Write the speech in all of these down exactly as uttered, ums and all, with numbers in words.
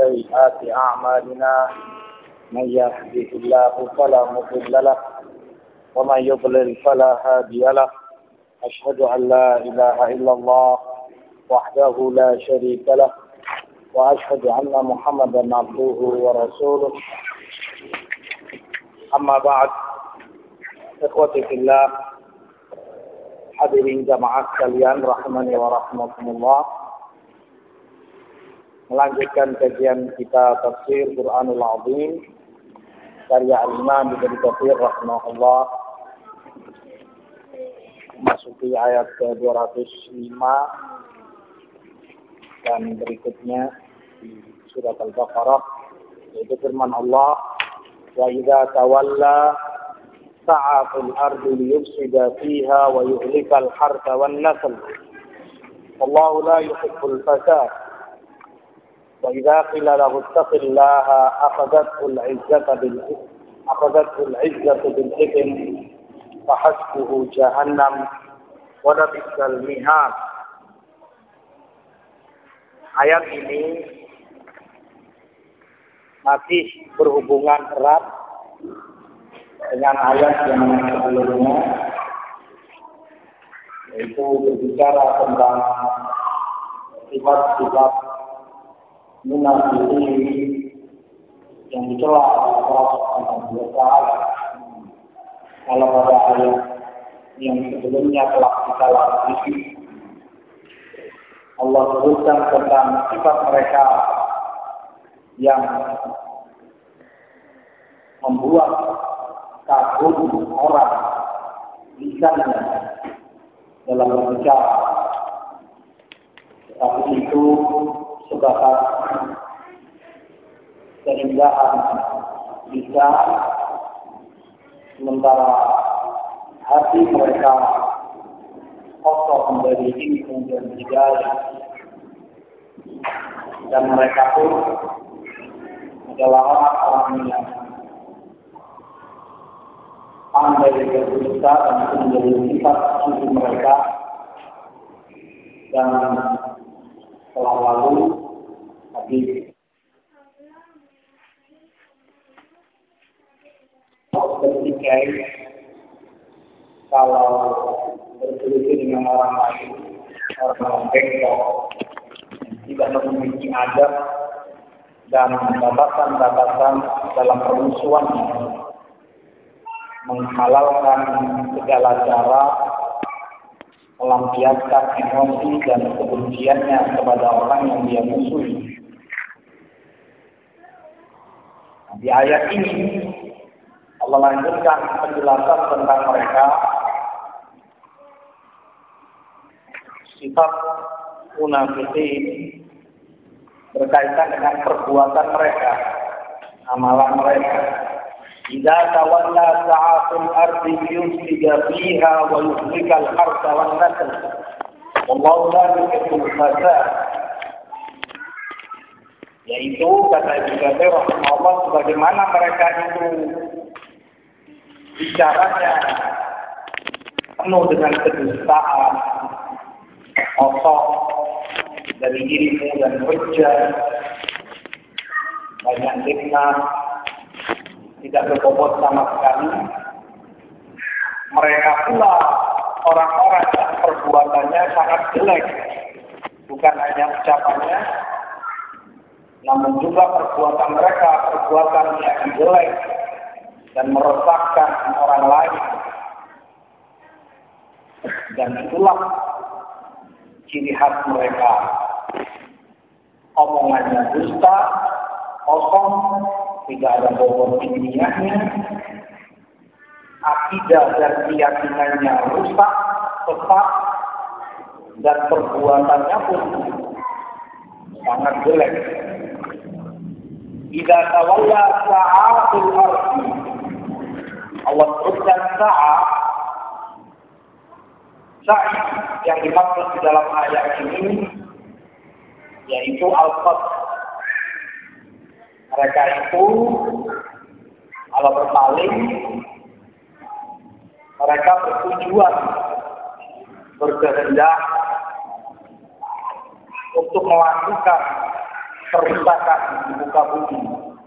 سيئات أعمالنا من يهده الله فلا مضل له ومن يضلل فلا هادي له أشهد أن لا إله إلا الله وحده لا شريك له وأشهد أن محمدا عبده ورسوله أما بعد ikhwati fillah, hadirin jamaah sekalian rahimani wa rahmatullah. Melanjutkan kajian kita tafsir Quranul Azim karya Al-Imam Ibnu Katsir rahimahullah, memasuki ayat ke dua ratus lima dan berikutnya di surat Al-Baqarah, yaitu firman Allah, wa idza tawalla sa'a fil ardi liyufsida fiha wa yuhlikal harta wan nasl wallahu la yuhibbul fasad wa idza qila lahu ittaqillaha akhadhathu al-'izzatu bil akhadhathu al-'izzatu bil ithm fa hasbuhu jahannam wa labisal mihad. Ayat ini masih berhubungan erat dengan ayat yang sebelumnya, yaitu berbicara tentang sifat-sifat munafikin yang dicela oleh Allah Subhanahu wa taala. Kalau pada ayat yang sebelumnya telah kita lalui, Allah sebutkan tentang sifat mereka yang membuat kagum orang lisannya dalam berbicara, tapi itu sebatas keindahan lisan, sementara hati mereka kosong dari ilmu dan hidayah, dan mereka pun adalah orang-orang yang pandai berdusta, dan itu menjadi sifat suci mereka. Dan telah lalu tapi ketika kalau berselisih dengan orang lain, orang bengkok, tidak memiliki adab dan batasan-batasan dalam permusuhan, menghalalkan segala cara melampiaskan emosi dan kebenciannya kepada orang yang dia musuhi. Di ayat ini Allah lanjutkan penjelasan tentang mereka, sifat munafikin berkaitan dengan perbuatan mereka, amalan mereka. Idza tawalla sa'atul ardi yufsida fiha wa yuhlikal harta wan nasl wallahu la yuhibbul fasad. Yaitu kata Ibnu Katsir rahimahullah, sebagaimana mereka itu bicaranya penuh dengan kedustaan, kosong dari ilmu dan hujjah, banyak fitnah, tidak berbobot sama sekali. Mereka pula orang-orang yang perbuatannya sangat jelek, bukan hanya ucapannya, namun juga perbuatan mereka perbuatan yang jelek dan meresahkan orang lain. Dan itulah ciri khas mereka, omongannya dusta, kosong, tidak ada bobot ilmiahnya, akidah dan keyakinannya rusak, sesat, dan perbuatannya pun sangat jelek. Idza tawalla sa'atul ardi, Allah sebutkan sa'a, sa'i yang dimaksud di dalam ayat ini yaitu al-qad. Mereka itu kalau berpaling, mereka bertujuan, berkehendak untuk melakukan kerusakan di muka bumi.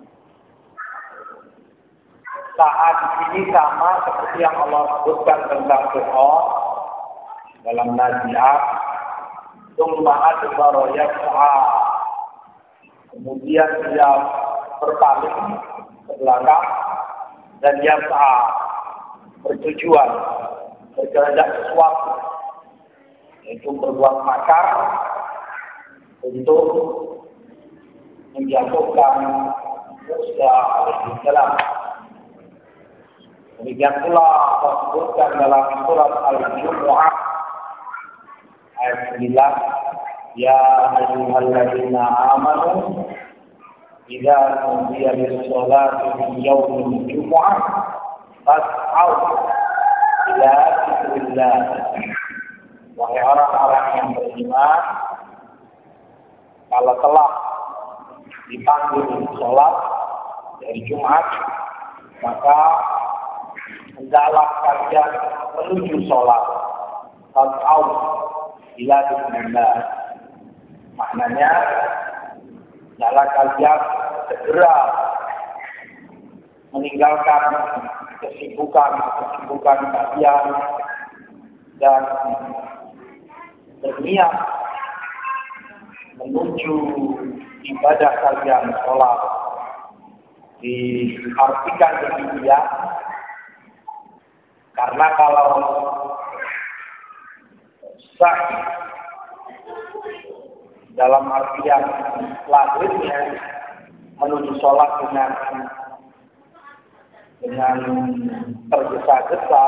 Saat ini sama seperti yang Allah sebutkan tentang Fir'aun dalam Nazi'at, tsumma adbara yas'a. Kemudian dia berpaling ke belakang dan yas'a, bertujuan berkehendak sesuatu, yaitu berbuat makar untuk menjatuhkan Musa alaihissalam. Demikian pula disebutkan dalam surat Al-Jumu'ah ayat sembilan, ya ayyuhalladzina amanu idza nudiya lis-sholati min yaumil jumu'ah fas'au ila dzikrillah. Wahai orang-orang yang beriman, kalau telah dipanggil sholat dari Jumat, maka hendaklah kalian menuju sholat. Fas'au ila dzikrillah. Maknanya, hendaklah kalian segera meninggalkan kesibukan-kesibukan kalian dan berniat menuju ibadah kalian sholat. Diartikan demikian karena kalau sa'i dalam artian lahirnya menuju sholat dengan dengan tergesa-gesa,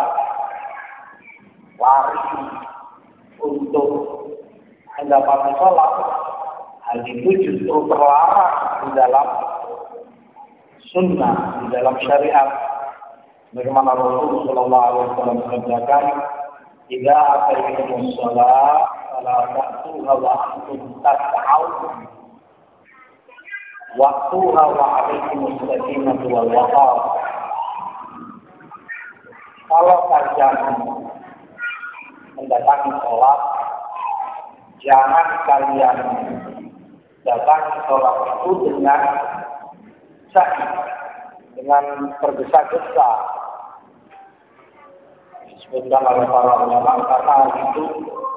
lari untuk mendapati sholat, hal itu justru terlarang di dalam sunnah, di dalam syariat. Bagaimana Rasulullah Shallallahu Alaihi Wasallam mengatakan, "Jika ataitum sholat, fala ta'tuha wa antum tas'aun, waqtuha wa 'alaikum as-sakinatu wal waqar." Kalau kalian mendatangi sholat, jangan kalian datangi sholat itu dengan sa'i, dengan tergesa-gesa. Disebutkan oleh para ulama karena itu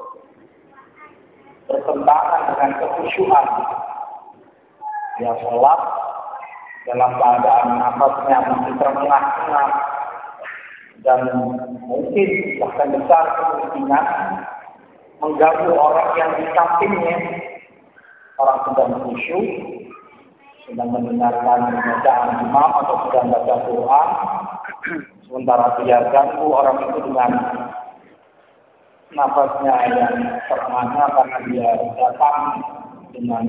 bertentangan dengan kekhusyuan. Ya, sholat dalam keadaan nafasnya masih terengah-engah dan mungkin bahkan besar kemungkinan mengganggu orang yang di sampingnya. Orang sedang khusyuk, sedang mendengarkan bacaan imam atau sedang baca Quran, sementara dia ganggu orang itu dengan nafasnya yang terengah karena dia datang dengan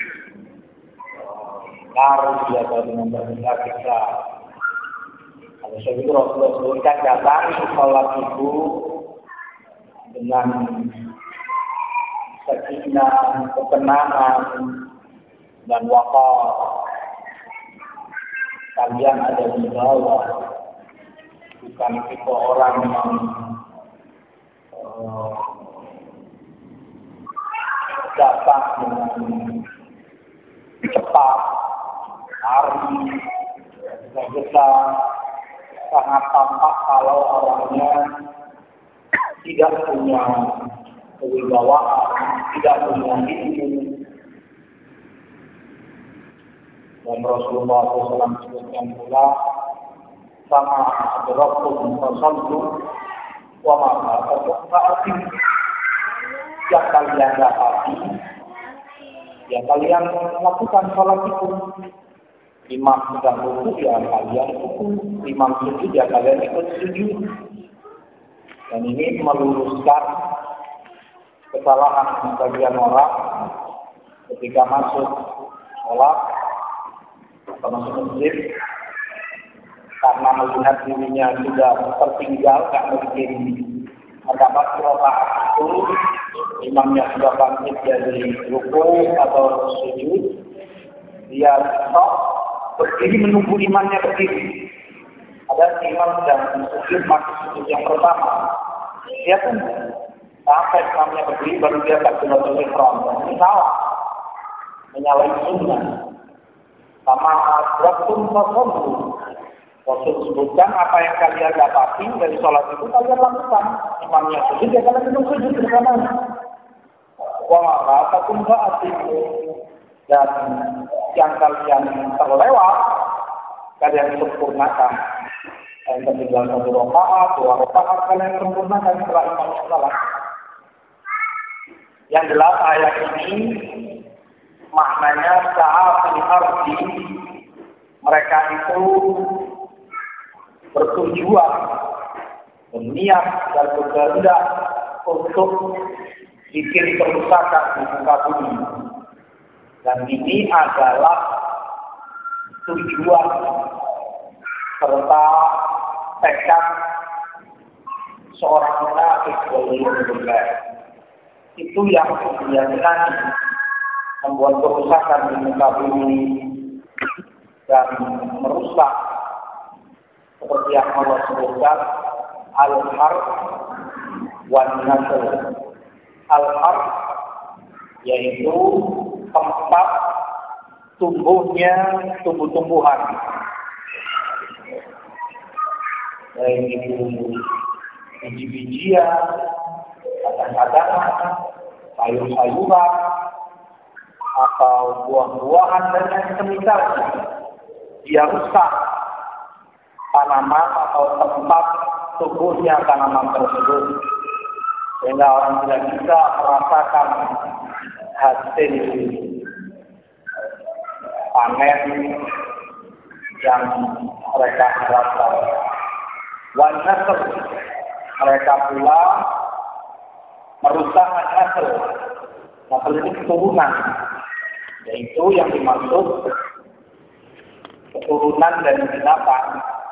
lari dia atau dengan bergesa-gesa. Kalau saya itu Rasulullah sebutkan datang sholat itu dengan sakinah, ketenangan dan waqar. Kalian ada di bawah, bukan tipe orang yang uh, datang dengan cepat, lari, gesa-gesa. Sangat tampak kalau orangnya tidak punya kewibawaan, tidak punya ilmu. Dan Rasulullah shallallahu alaihi wasallam sebutkan pula, sama adraktum fasallu wa ma fa'atim. Yang kalian dapati, ya kalian lakukan sholat itu. Imam sedang ruku, ya kalian ruku. Imam sujud, ya kalian ikut sujud. Dan ini meluruskan kesalahan sebagian orang ketika masuk sholat atau masuk masjid, karena melihat dirinya sudah tertinggal, tak mungkin mendapat rakaat itu, imamnya sudah bangkit dari ruku atau sujud, dia stop, berdiri menunggu imannya berdiri. Ada imam sedang sujud, masuk sujud yang pertama, dia pun sampai imamnya berdiri baru dia takbiratul ihram. Ini salah. menyalahi sunnah. Sama waktu makom, Rasul sebutkan apa yang kalian dapati dari sholat itu kalian lakukan. Imamnya sujud, ya kalian itu sujud bersamanya. Wa ataupun ba'ati, dan yang kalian terlewat kalian sempurnakan. Yang ketinggal satu rakaat, dua rakaat kalian sempurnakan setelah imam salat. Yang jelas ayat ini maknanya sa'atul ardi, mereka itu bertujuan, berniat dan berkehendak untuk bikin kerusakan di muka bumi. Dan ini adalah tujuan serta tekad seorang munafik waliyadzubillah. Itu yang kemudian membuat kerusakan di muka bumi dan merusak seperti yang Allah sebutkan al-harb wan nasr. Al-harb yaitu tempat tumbuhnya tumbuh-tumbuhan, baik itu biji-bijian, kadang-kadang sayur-sayuran atau buah-buahan dan yang semisalnya. Dia rusak tanaman atau tempat tumbuhnya tanaman tersebut, sehingga orang tidak bisa merasakan hasil panen yang mereka harapkan. Wanasr, mereka pula merusak nasr. Nasr ini keturunan, yaitu yang dimaksud keturunan dari binatang